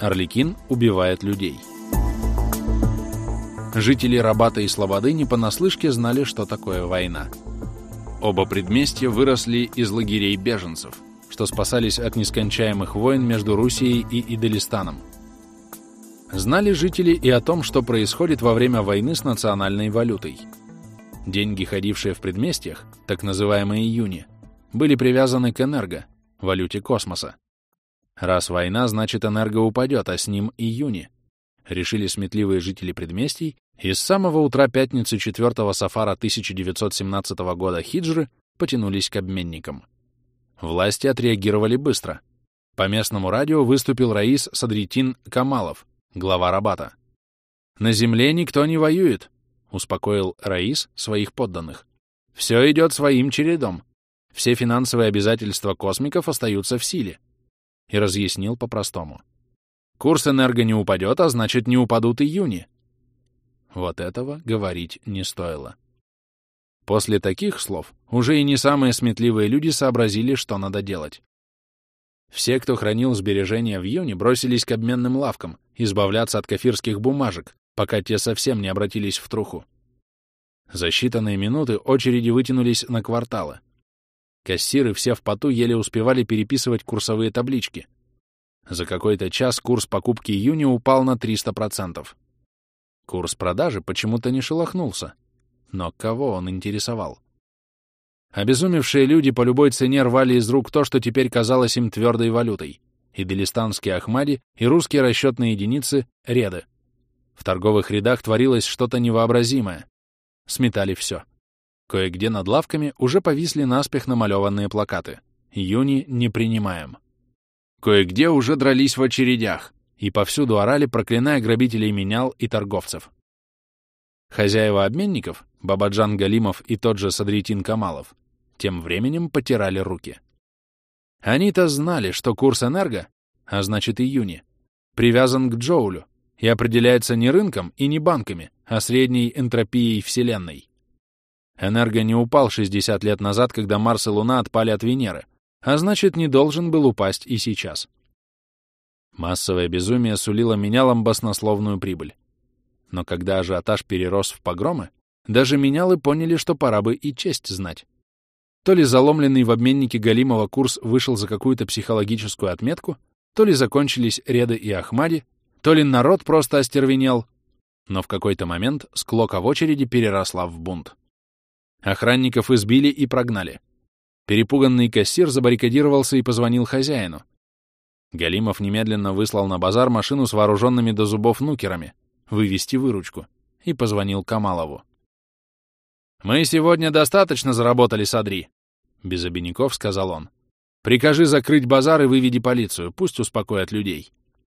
Арлекин убивает людей. Жители Рабата и Слободы не понаслышке знали, что такое война. Оба предместья выросли из лагерей беженцев, что спасались от нескончаемых войн между Русией и Идалистаном. Знали жители и о том, что происходит во время войны с национальной валютой. Деньги, ходившие в предместьях, так называемые юни, были привязаны к энерго, валюте космоса. Раз война, значит энерго упадет, а с ним и юни, решили сметливые жители предместий, и с самого утра пятницы 4-го Сафара 1917 года хиджры потянулись к обменникам. Власти отреагировали быстро. По местному радио выступил Раис Садритдин Камалов, глава Рабата. «На земле никто не воюет», — успокоил Раис своих подданных. «Все идет своим чередом. Все финансовые обязательства космиков остаются в силе». И разъяснил по-простому. Курс энерго не упадет, а значит, не упадут и юни. Вот этого говорить не стоило. После таких слов уже и не самые сметливые люди сообразили, что надо делать. Все, кто хранил сбережения в юни, бросились к обменным лавкам, избавляться от кафирских бумажек, пока те совсем не обратились в труху. За считанные минуты очереди вытянулись на кварталы. Кассиры все в поту еле успевали переписывать курсовые таблички. За какой-то час курс покупки юни упал на 300%. Курс продажи почему-то не шелохнулся. Но кого он интересовал? Обезумевшие люди по любой цене рвали из рук то, что теперь казалось им твердой валютой — идалистанские ахмади и русские расчетные единицы — реды. В торговых рядах творилось что-то невообразимое. Сметали все. Кое-где над лавками уже повисли наспех намалеванные плакаты «Юни не принимаем». Кое-где уже дрались в очередях и повсюду орали, проклиная грабителей менял и торговцев. Хозяева обменников, Бабаджан Галимов и тот же Садритдин Камалов, тем временем потирали руки. Они-то знали, что курс энерго, а значит и юни, привязан к джоулю и определяется не рынком и не банками, а средней энтропией Вселенной. Энерго не упал 60 лет назад, когда Марс и Луна отпали от Венеры, а значит, не должен был упасть и сейчас. Массовое безумие сулило менялам баснословную прибыль. Но когда ажиотаж перерос в погромы, даже менялы поняли, что пора бы и честь знать. То ли заломленный в обменнике Галимова курс вышел за какую-то психологическую отметку, то ли закончились реды и ахмади, то ли народ просто остервенел, но в какой-то момент склока в очереди переросла в бунт. Охранников избили и прогнали. Перепуганный кассир забаррикадировался и позвонил хозяину. Галимов немедленно выслал на базар машину с вооруженными до зубов нукерами, вывести выручку, и позвонил Камалову. «Мы сегодня достаточно заработали, Садри», — без обиняков сказал он. «Прикажи закрыть базар и выведи полицию, пусть успокоят людей».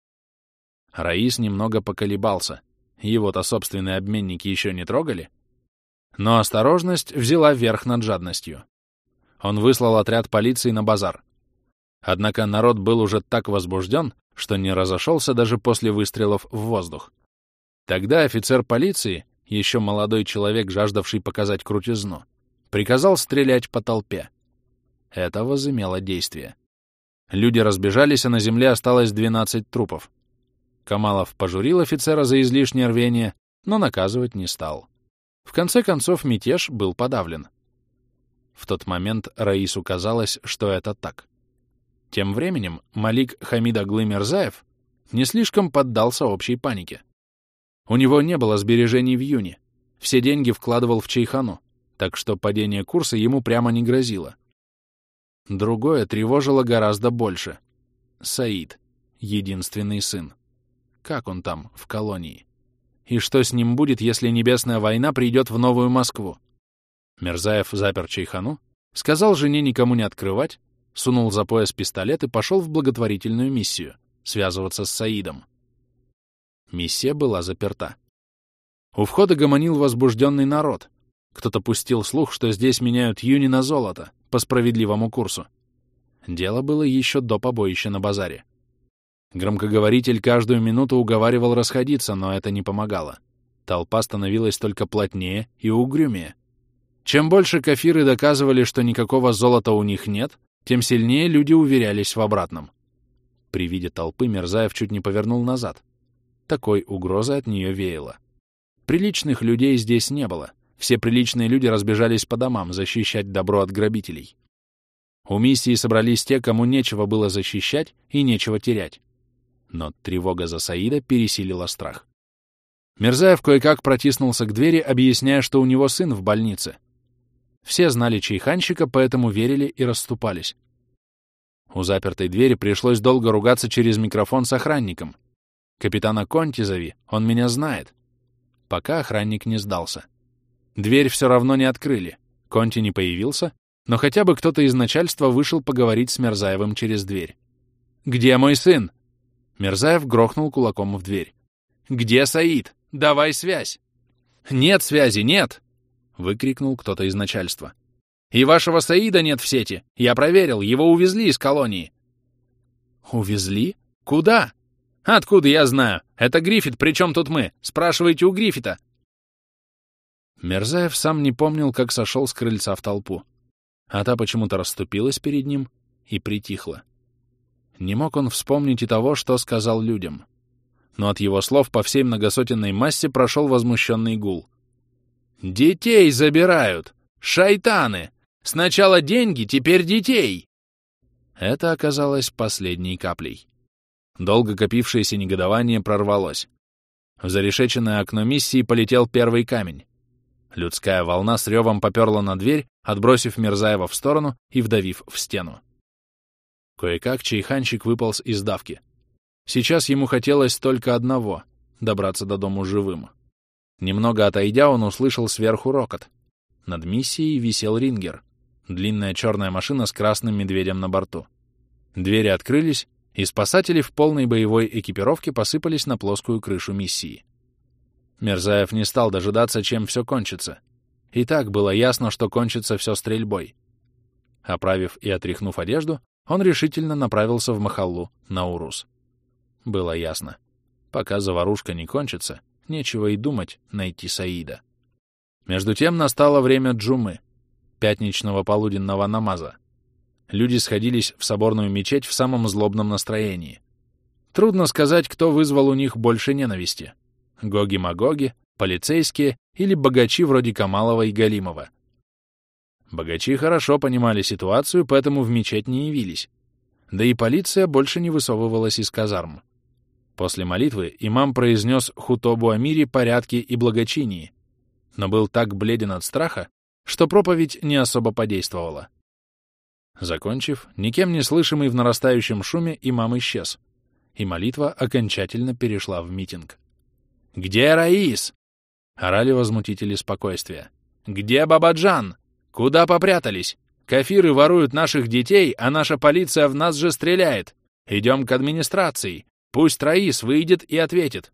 Раис немного поколебался. Его-то собственные обменники еще не трогали. Но осторожность взяла верх над жадностью. Он выслал отряд полиции на базар. Однако народ был уже так возбужден, что не разошелся даже после выстрелов в воздух. Тогда офицер полиции, еще молодой человек, жаждавший показать крутизну, приказал стрелять по толпе. Это возымело действие. Люди разбежались, а на земле осталось 12 трупов. Камалов пожурил офицера за излишнее рвение, но наказывать не стал. В конце концов, мятеж был подавлен. В тот момент Раису казалось, что это так. Тем временем Малик Хамид Аглы Мирзаев не слишком поддался общей панике. У него не было сбережений в юни, все деньги вкладывал в чайхану, так что падение курса ему прямо не грозило. Другое тревожило гораздо больше. Саид, единственный сын. Как он там, в колонии? И что с ним будет, если небесная война придет в Новую Москву? Мирзаев запер чайхану, сказал жене никому не открывать, сунул за пояс пистолет и пошел в благотворительную миссию — связываться с Саидом. Миссия была заперта. У входа гомонил возбужденный народ. Кто-то пустил слух, что здесь меняют юни на золото по справедливому курсу. Дело было еще до побоища на базаре. Громкоговоритель каждую минуту уговаривал расходиться, но это не помогало. Толпа становилась только плотнее и угрюмее. Чем больше кафиры доказывали, что никакого золота у них нет, тем сильнее люди уверялись в обратном. При виде толпы Мирзаев чуть не повернул назад. Такой угрозы от нее веяло. Приличных людей здесь не было. Все приличные люди разбежались по домам защищать добро от грабителей. У миссии собрались те, кому нечего было защищать и нечего терять. Но тревога за Саида пересилила страх. Мирзаев кое-как протиснулся к двери, объясняя, что у него сын в больнице. Все знали чайханщика, поэтому верили и расступались. У запертой двери пришлось долго ругаться через микрофон с охранником. «Капитана Конти зови, он меня знает». Пока охранник не сдался. Дверь все равно не открыли. Конти не появился, но хотя бы кто-то из начальства вышел поговорить с Мирзаевым через дверь. «Где мой сын?» Мирзаев грохнул кулаком в дверь. «Где Саид? Давай связь!» «Нет связи, нет!» — выкрикнул кто-то из начальства. «И вашего Саида нет в сети. Я проверил, его увезли из колонии». «Увезли? Куда?» «Откуда я знаю? Это Гриффит, причем тут мы? Спрашивайте у Гриффита». Мирзаев сам не помнил, как сошел с крыльца в толпу. А та почему-то расступилась перед ним и притихла. Не мог он вспомнить и того, что сказал людям. Но от его слов по всей многосотенной массе прошел возмущенный гул. «Детей забирают! Шайтаны! Сначала деньги, теперь детей!» Это оказалось последней каплей. Долго копившееся негодование прорвалось. В зарешеченное окно миссии полетел первый камень. Людская волна с ревом поперла на дверь, отбросив Мирзаева в сторону и вдавив в стену. Кое-как чайханщик выполз из давки. Сейчас ему хотелось только одного — добраться до дому живым. Немного отойдя, он услышал сверху рокот. Над миссией висел рингер. Длинная черная машина с красным медведем на борту. Двери открылись, и спасатели в полной боевой экипировке посыпались на плоскую крышу миссии. Мирзаев не стал дожидаться, чем все кончится. И так было ясно, что кончится все стрельбой. Оправив и отряхнув одежду, он решительно направился в Махаллу, на Урус. Было ясно. Пока заварушка не кончится, нечего и думать найти Саида. Между тем настало время джумы, пятничного полуденного намаза. Люди сходились в соборную мечеть в самом злобном настроении. Трудно сказать, кто вызвал у них больше ненависти. Гоги-магоги, полицейские или богачи вроде Камалова и Галимова. Богачи хорошо понимали ситуацию, поэтому в мечеть не явились. Да и полиция больше не высовывалась из казарм. После молитвы имам произнес хутобу о мире, порядке и благочинии, но был так бледен от страха, что проповедь не особо подействовала. Закончив, никем не слышимый в нарастающем шуме, имам исчез, и молитва окончательно перешла в митинг. «Где Раис?» — орали возмутители спокойствия. «Где Бабаджан? Куда попрятались? Кафиры воруют наших детей, а наша полиция в нас же стреляет. Идем к администрации. Пусть Раис выйдет и ответит».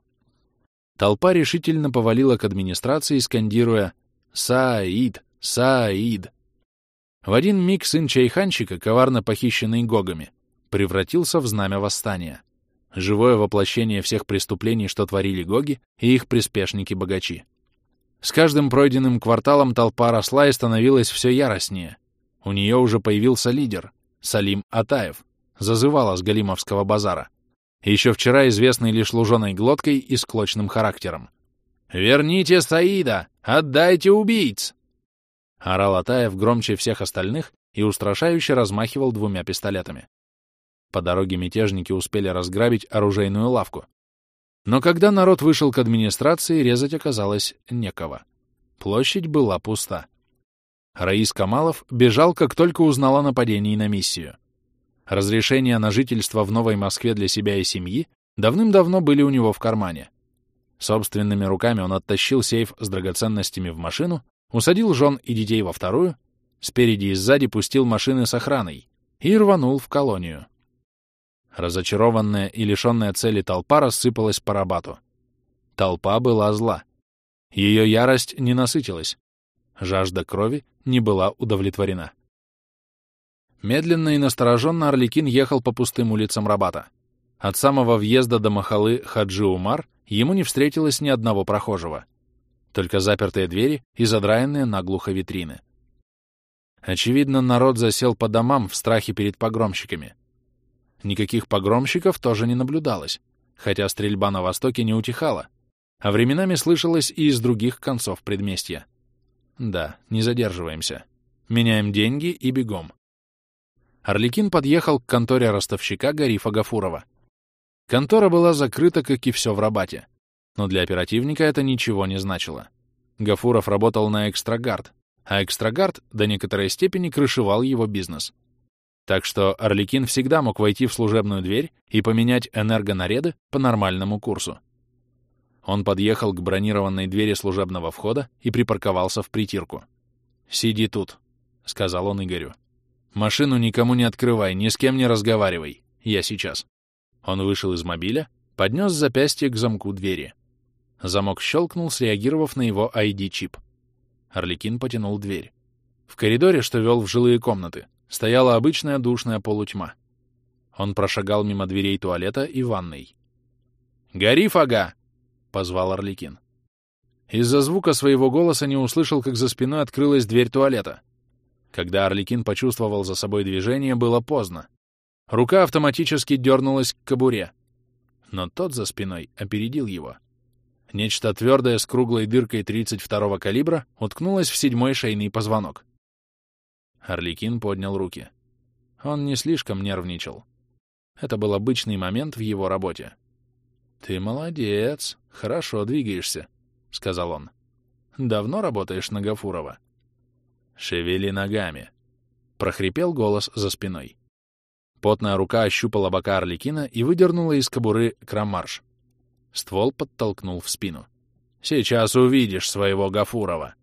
Толпа решительно повалила к администрации, скандируя «Саид! Саид!». В один миг сын чайханщика, коварно похищенный гогами, превратился в знамя восстания. Живое воплощение всех преступлений, что творили гоги и их приспешники-богачи. С каждым пройденным кварталом толпа росла и становилась все яростнее. У нее уже появился лидер — Салим Атаев, зазывала с Галимовского базара. Еще вчера известный лишь луженой глоткой и склочным характером. «Верните Саида! Отдайте убийц!» Орал Атаев громче всех остальных и устрашающе размахивал двумя пистолетами. По дороге мятежники успели разграбить оружейную лавку. Но когда народ вышел к администрации, резать оказалось некого. Площадь была пуста. Раис Камалов бежал, как только узнал о нападении на миссию. Разрешения на жительство в Новой Москве для себя и семьи давным-давно были у него в кармане. Собственными руками он оттащил сейф с драгоценностями в машину, усадил жен и детей во вторую, спереди и сзади пустил машины с охраной и рванул в колонию. Разочарованная и лишенная цели толпа рассыпалась по Рабату. Толпа была зла. Ее ярость не насытилась. Жажда крови не была удовлетворена. Медленно и настороженно Арлекин ехал по пустым улицам Рабата. От самого въезда до Махалы Хаджи-Умар ему не встретилось ни одного прохожего. Только запертые двери и задраенные наглухо витрины. Очевидно, народ засел по домам в страхе перед погромщиками. Никаких погромщиков тоже не наблюдалось, хотя стрельба на востоке не утихала, а временами слышалось и из других концов предместья. Да, не задерживаемся. Меняем деньги и бегом. Арлекин подъехал к конторе ростовщика Гарифа Гафурова. Контора была закрыта, как и все в Рабате, но для оперативника это ничего не значило. Гафуров работал на Экстрагард, а Экстрагард до некоторой степени крышевал его бизнес. Так что Арлекин всегда мог войти в служебную дверь и поменять энергонаряды по нормальному курсу. Он подъехал к бронированной двери служебного входа и припарковался в притирку. «Сиди тут», — сказал он Игорю. «Машину никому не открывай, ни с кем не разговаривай. Я сейчас». Он вышел из мобиля, поднес запястье к замку двери. Замок щелкнул, среагировав на его ID-чип. Арлекин потянул дверь. В коридоре, что вел в жилые комнаты, стояла обычная душная полутьма. Он прошагал мимо дверей туалета и ванной. «Гариф, ага!» — позвал Арлекин. Из-за звука своего голоса не услышал, как за спиной открылась дверь туалета. Когда Арлекин почувствовал за собой движение, было поздно. Рука автоматически дернулась к кобуре. Но тот за спиной опередил его. Нечто твердое с круглой дыркой 32-го калибра уткнулось в 7-й шейный позвонок. Арлекин поднял руки. Он не слишком нервничал. Это был обычный момент в его работе. «Ты молодец, хорошо двигаешься», — сказал он. «Давно работаешь на Гафурова?» «Шевели ногами», — прохрипел голос за спиной. Потная рука ощупала бока Арлекина и выдернула из кобуры крамарш. Ствол подтолкнул в спину. «Сейчас увидишь своего Гафурова».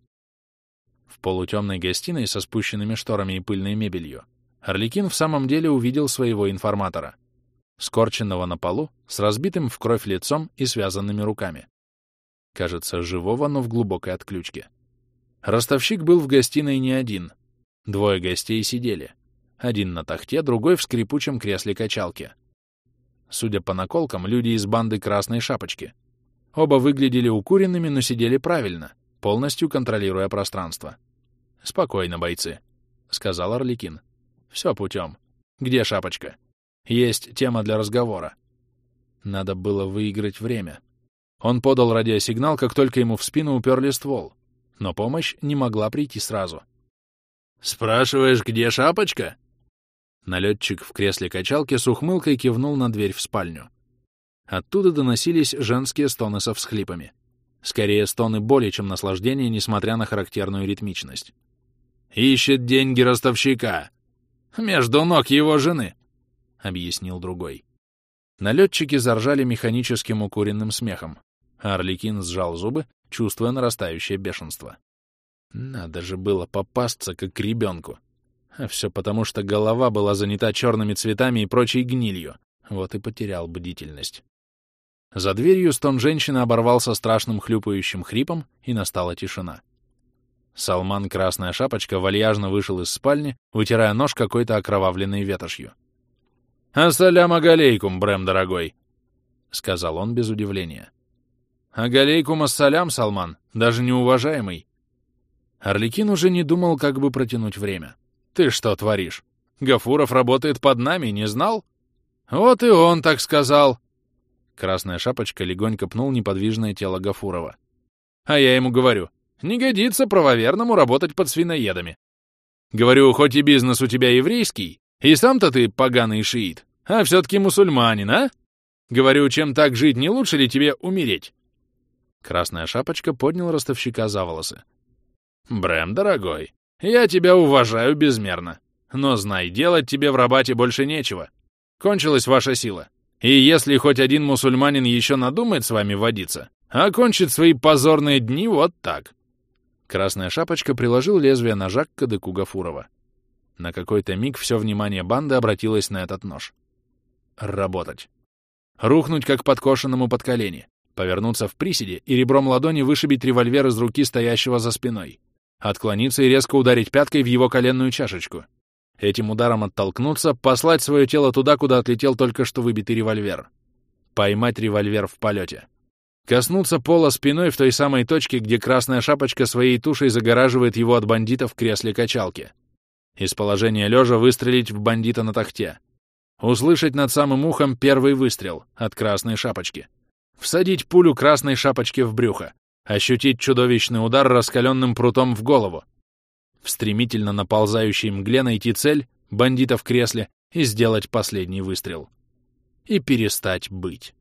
В полутемной гостиной со спущенными шторами и пыльной мебелью Арлекин в самом деле увидел своего информатора, скорченного на полу, с разбитым в кровь лицом и связанными руками. Кажется, живого, но в глубокой отключке. Ростовщик был в гостиной не один. Двое гостей сидели. Один на тахте, другой в скрипучем кресле-качалке. Судя по наколкам, люди из банды Красной Шапочки. Оба выглядели укуренными, но сидели правильно, полностью контролируя пространство. «Спокойно, бойцы», — сказал Арлекин. «Все путем. Где Шапочка? Есть тема для разговора». Надо было выиграть время. Он подал радиосигнал, как только ему в спину уперли ствол, но помощь не могла прийти сразу. «Спрашиваешь, где Шапочка?» Налетчик в кресле-качалке с ухмылкой кивнул на дверь в спальню. Оттуда доносились женские стоны со всхлипами. Скорее, стоны боли, чем наслаждения, несмотря на характерную ритмичность. «Ищет деньги ростовщика. Между ног его жены», — объяснил другой. Налетчики заржали механическим укуренным смехом, а Арлекин сжал зубы, чувствуя нарастающее бешенство. Надо же было попасться, как к ребенку. А все потому, что голова была занята черными цветами и прочей гнилью. Вот и потерял бдительность. За дверью стон женщины оборвался страшным хлюпающим хрипом, и настала тишина. Салман Красная Шапочка вальяжно вышел из спальни, вытирая нож какой-то окровавленной ветошью. «Ассалям агалейкум, Брэм, дорогой!» — сказал он без удивления. «Агалейкум ассалям, Салман, даже неуважаемый!» Арлекин уже не думал, как бы протянуть время. «Ты что творишь? Гафуров работает под нами, не знал?» «Вот и он так сказал!» Красная Шапочка легонько пнул неподвижное тело Гафурова. «А я ему говорю, не годится правоверному работать под свиноедами. Говорю, хоть и бизнес у тебя еврейский, и сам-то ты поганый шиит, а все-таки мусульманин, а? Говорю, чем так жить, не лучше ли тебе умереть?» Красная Шапочка поднял ростовщика за волосы. «Брэм, дорогой, я тебя уважаю безмерно, но знай, делать тебе в Рабате больше нечего. Кончилась ваша сила. И если хоть один мусульманин еще надумает с вами водиться, окончит свои позорные дни вот так». Красная Шапочка приложил лезвие ножа к кадыку Гафурова. На какой-то миг все внимание банды обратилось на этот нож. Работать. Рухнуть, как подкошенному под колени, повернуться в приседе и ребром ладони вышибить револьвер из руки стоящего за спиной, отклониться и резко ударить пяткой в его коленную чашечку. Этим ударом оттолкнуться, послать свое тело туда, куда отлетел только что выбитый револьвер. Поймать револьвер в полете. Коснуться пола спиной в той самой точке, где Красная Шапочка своей тушей загораживает его от бандита в кресле-качалке. Из положения лежа выстрелить в бандита на тахте. Услышать над самым ухом первый выстрел от Красной Шапочки. Всадить пулю Красной Шапочке в брюхо. Ощутить чудовищный удар раскаленным прутом в голову. В стремительно наползающей мгле найти цель, бандита в кресле, и сделать последний выстрел. И перестать быть.